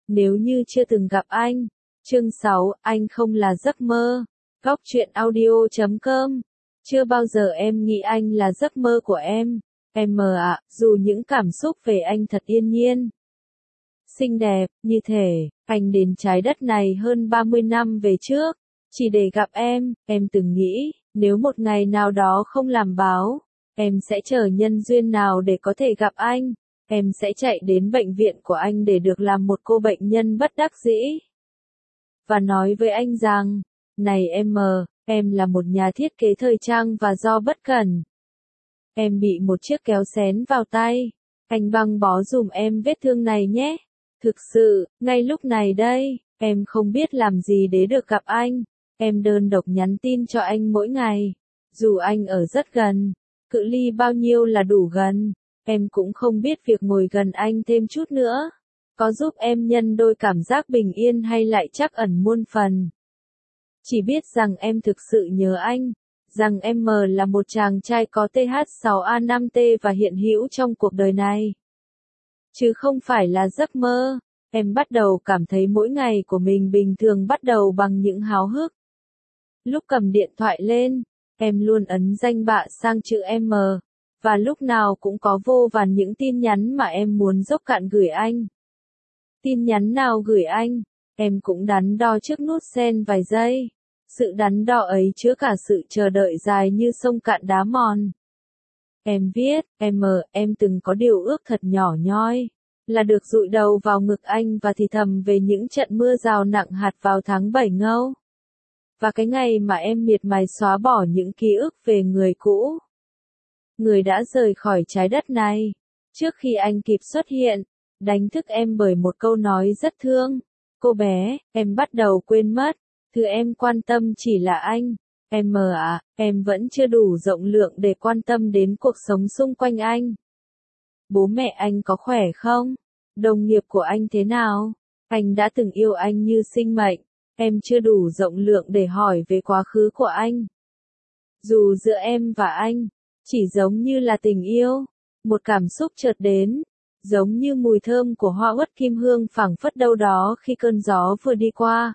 nếu như chưa từng gặp anh. Chương 6, anh không là giấc mơ. Góc truyện audio.com. Chưa bao giờ em nghĩ anh là giấc mơ của em. Em ạ, dù những cảm xúc về anh thật yên nhiên, xinh đẹp, như thể anh đến trái đất này hơn 30 năm về trước, chỉ để gặp em từng nghĩ, nếu một ngày nào đó không làm báo, em sẽ chờ nhân duyên nào để có thể gặp anh, em sẽ chạy đến bệnh viện của anh để được làm một cô bệnh nhân bất đắc dĩ. Và nói với anh rằng, này em là một nhà thiết kế thời trang và do bất cẩn, em bị một chiếc kéo xén vào tay, anh băng bó dùm em vết thương này nhé. Thực sự, ngay lúc này đây, em không biết làm gì để được gặp anh, em đơn độc nhắn tin cho anh mỗi ngày, dù anh ở rất gần, cự ly bao nhiêu là đủ gần, em cũng không biết việc ngồi gần anh thêm chút nữa, có giúp em nhân đôi cảm giác bình yên hay lại trắc ẩn muôn phần. Chỉ biết rằng em thực sự nhớ anh, rằng em là một chàng trai có TH6A5T và hiện hữu trong cuộc đời này. Chứ không phải là giấc mơ, em bắt đầu cảm thấy mỗi ngày của mình bình thường bắt đầu bằng những háo hức. Lúc cầm điện thoại lên, em luôn ấn danh bạ sang chữ M, và lúc nào cũng có vô vàn những tin nhắn mà em muốn dốc cạn gửi anh. Tin nhắn nào gửi anh, em cũng đắn đo trước nút send vài giây. Sự đắn đo ấy chứa cả sự chờ đợi dài như sông cạn đá mòn. Em viết, em từng có điều ước thật nhỏ nhoi, là được dụi đầu vào ngực anh và thì thầm về những trận mưa rào nặng hạt vào tháng 7 ngâu. Và cái ngày mà em miệt mài xóa bỏ những ký ức về người cũ. Người đã rời khỏi trái đất này, trước khi anh kịp xuất hiện, đánh thức em bởi một câu nói rất thương. Cô bé, em bắt đầu quên mất, thứ em quan tâm chỉ là anh. Em vẫn chưa đủ rộng lượng để quan tâm đến cuộc sống xung quanh anh. Bố mẹ anh có khỏe không? Đồng nghiệp của anh thế nào? Anh đã từng yêu anh như sinh mệnh, em chưa đủ rộng lượng để hỏi về quá khứ của anh. Dù giữa em và anh, chỉ giống như là tình yêu, một cảm xúc chợt đến, giống như mùi thơm của hoa uất kim hương phảng phất đâu đó khi cơn gió vừa đi qua.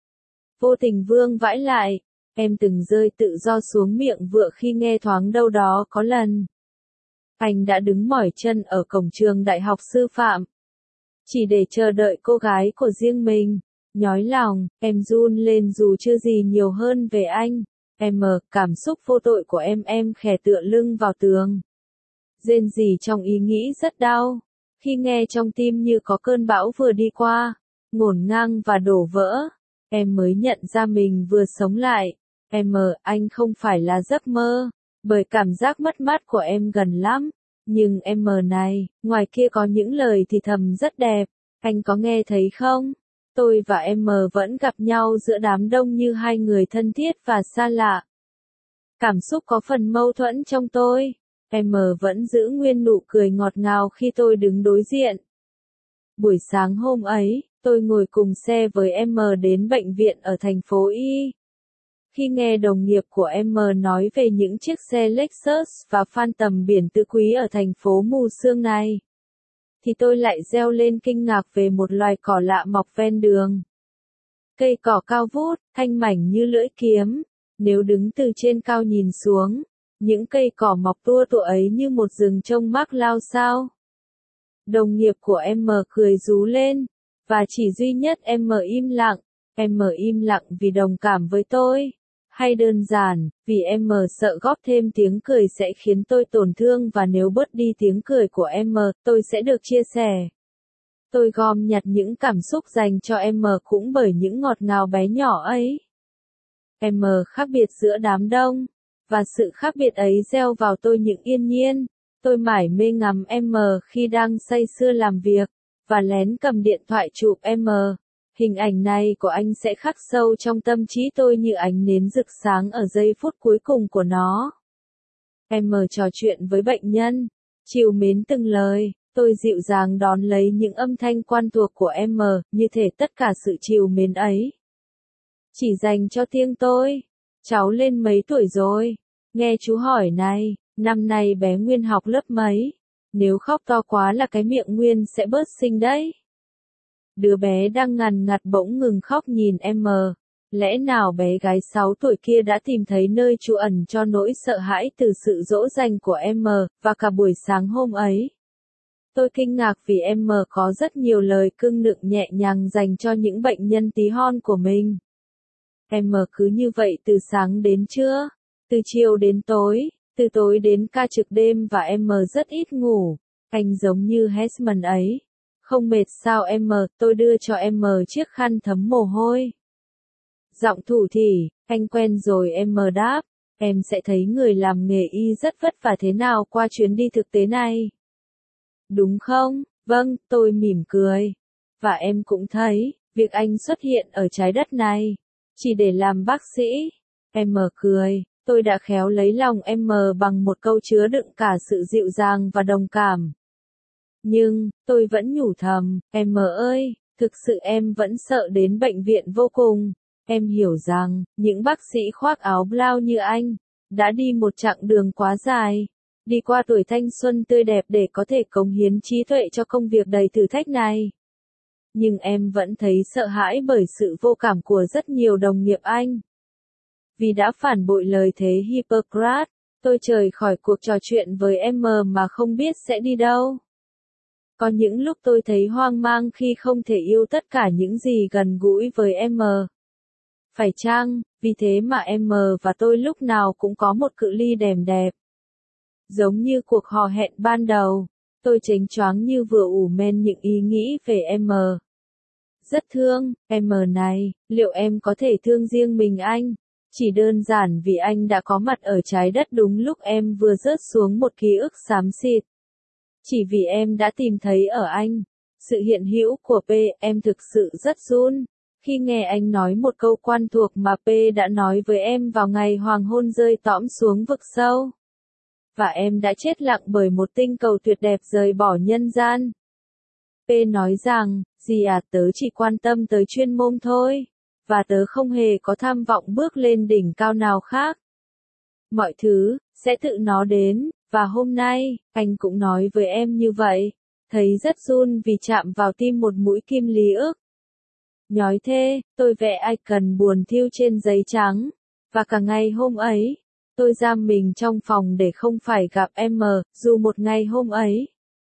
Vô tình vương vãi lại, em từng rơi tự do xuống miệng vựa khi nghe thoáng đâu đó có lần. Anh đã đứng mỏi chân ở cổng trường đại học sư phạm, chỉ để chờ đợi cô gái của riêng mình. Nhói lòng, em run lên dù chưa gì nhiều hơn về anh. Cảm xúc vô tội của em khẽ tựa lưng vào tường. Rên rỉ trong ý nghĩ rất đau, khi nghe trong tim như có cơn bão vừa đi qua, ngổn ngang và đổ vỡ. Em mới nhận ra mình vừa sống lại. Anh không phải là giấc mơ, bởi cảm giác mất mát của em gần lắm. Nhưng này, ngoài kia có những lời thì thầm rất đẹp, anh có nghe thấy không? Tôi và em vẫn gặp nhau giữa đám đông như hai người thân thiết và xa lạ. Cảm xúc có phần mâu thuẫn trong tôi. Em vẫn giữ nguyên nụ cười ngọt ngào khi tôi đứng đối diện. Buổi sáng hôm ấy, tôi ngồi cùng xe với em đến bệnh viện ở thành phố Y. Khi nghe đồng nghiệp của em nói về những chiếc xe Lexus và Phantom biển tứ quý ở thành phố mù sương này, thì tôi lại reo lên kinh ngạc về một loài cỏ lạ mọc ven đường. Cây cỏ cao vút, thanh mảnh như lưỡi kiếm. Nếu đứng từ trên cao nhìn xuống, những cây cỏ mọc tua tủa ấy như một rừng trông mác lao sao. Đồng nghiệp của em cười rú lên, và chỉ duy nhất em im lặng. Em im lặng vì đồng cảm với tôi, hay đơn giản, vì em sợ góp thêm tiếng cười sẽ khiến tôi tổn thương và nếu bớt đi tiếng cười của em, tôi sẽ được chia sẻ. Tôi gom nhặt những cảm xúc dành cho em cũng bởi những ngọt ngào bé nhỏ ấy. Em khác biệt giữa đám đông, và sự khác biệt ấy gieo vào tôi những yên nhiên. Tôi mải mê ngắm em khi đang say sưa làm việc, và lén cầm điện thoại chụp em. Hình ảnh này của anh sẽ khắc sâu trong tâm trí tôi như ánh nến rực sáng ở giây phút cuối cùng của nó. Em trò chuyện với bệnh nhân, trìu mến từng lời, tôi dịu dàng đón lấy những âm thanh quen thuộc của em, như thể tất cả sự trìu mến ấy chỉ dành cho riêng tôi. Cháu lên mấy tuổi rồi? Nghe chú hỏi này, năm nay bé Nguyên học lớp mấy? Nếu khóc to quá là cái miệng Nguyên sẽ bớt xinh đấy. Đứa bé đang ngằn ngặt bỗng ngừng khóc nhìn M. Lẽ nào bé gái 6 tuổi kia đã tìm thấy nơi trú ẩn cho nỗi sợ hãi từ sự dỗ dành của M, và cả buổi sáng hôm ấy. Tôi kinh ngạc vì M có rất nhiều lời cưng nựng nhẹ nhàng dành cho những bệnh nhân tí hon của mình. M cứ như vậy từ sáng đến trưa, từ chiều đến tối, từ tối đến ca trực đêm và M rất ít ngủ. Anh giống như Hesman ấy. Không mệt sao M, tôi đưa cho M chiếc khăn thấm mồ hôi. Giọng thủ thỉ, anh quen rồi M đáp. Em sẽ thấy người làm nghề y rất vất vả thế nào qua chuyến đi thực tế này. Đúng không? Vâng, tôi mỉm cười. Và em cũng thấy, việc anh xuất hiện ở trái đất này, chỉ để làm bác sĩ. M cười, tôi đã khéo lấy lòng M bằng một câu chứa đựng cả sự dịu dàng và đồng cảm. Nhưng, tôi vẫn nhủ thầm, M ơi, thực sự em vẫn sợ đến bệnh viện vô cùng. Em hiểu rằng, những bác sĩ khoác áo blau như anh, đã đi một chặng đường quá dài, đi qua tuổi thanh xuân tươi đẹp để có thể cống hiến trí tuệ cho công việc đầy thử thách này. Nhưng em vẫn thấy sợ hãi bởi sự vô cảm của rất nhiều đồng nghiệp anh. Vì đã phản bội lời thề Hippocrates, tôi rời khỏi cuộc trò chuyện với M mà không biết sẽ đi đâu. Có những lúc tôi thấy hoang mang khi không thể yêu tất cả những gì gần gũi với M. Phải chăng, vì thế mà M và tôi lúc nào cũng có một cự ly đềm đẹp. Giống như cuộc hò hẹn ban đầu, tôi chếnh choáng như vừa ủ men những ý nghĩ về M. Rất thương, M này, liệu em có thể thương riêng mình anh? Chỉ đơn giản vì anh đã có mặt ở trái đất đúng lúc em vừa rớt xuống một ký ức xám xịt. Chỉ vì em đã tìm thấy ở anh sự hiện hữu của P, em thực sự rất run khi nghe anh nói một câu quen thuộc mà P đã nói với em vào ngày hoàng hôn rơi tõm xuống vực sâu. Và em đã chết lặng bởi một tinh cầu tuyệt đẹp rời bỏ nhân gian. P nói rằng, dì à, tớ chỉ quan tâm tới chuyên môn thôi, và tớ không hề có tham vọng bước lên đỉnh cao nào khác. Mọi thứ sẽ tự nó đến, và hôm nay, anh cũng nói với em như vậy, thấy rất run vì chạm vào tim một mũi kim lý ức. Nhói thế, tôi vẽ icon buồn thiêu trên giấy trắng, và cả ngày hôm ấy, tôi giam mình trong phòng để không phải gặp M, dù một ngày hôm ấy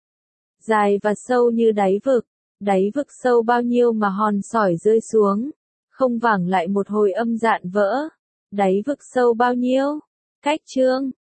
dài và sâu như đáy vực sâu bao nhiêu mà hòn sỏi rơi xuống, không vẳng lại một hồi âm dạn vỡ, đáy vực sâu bao nhiêu, cách chương.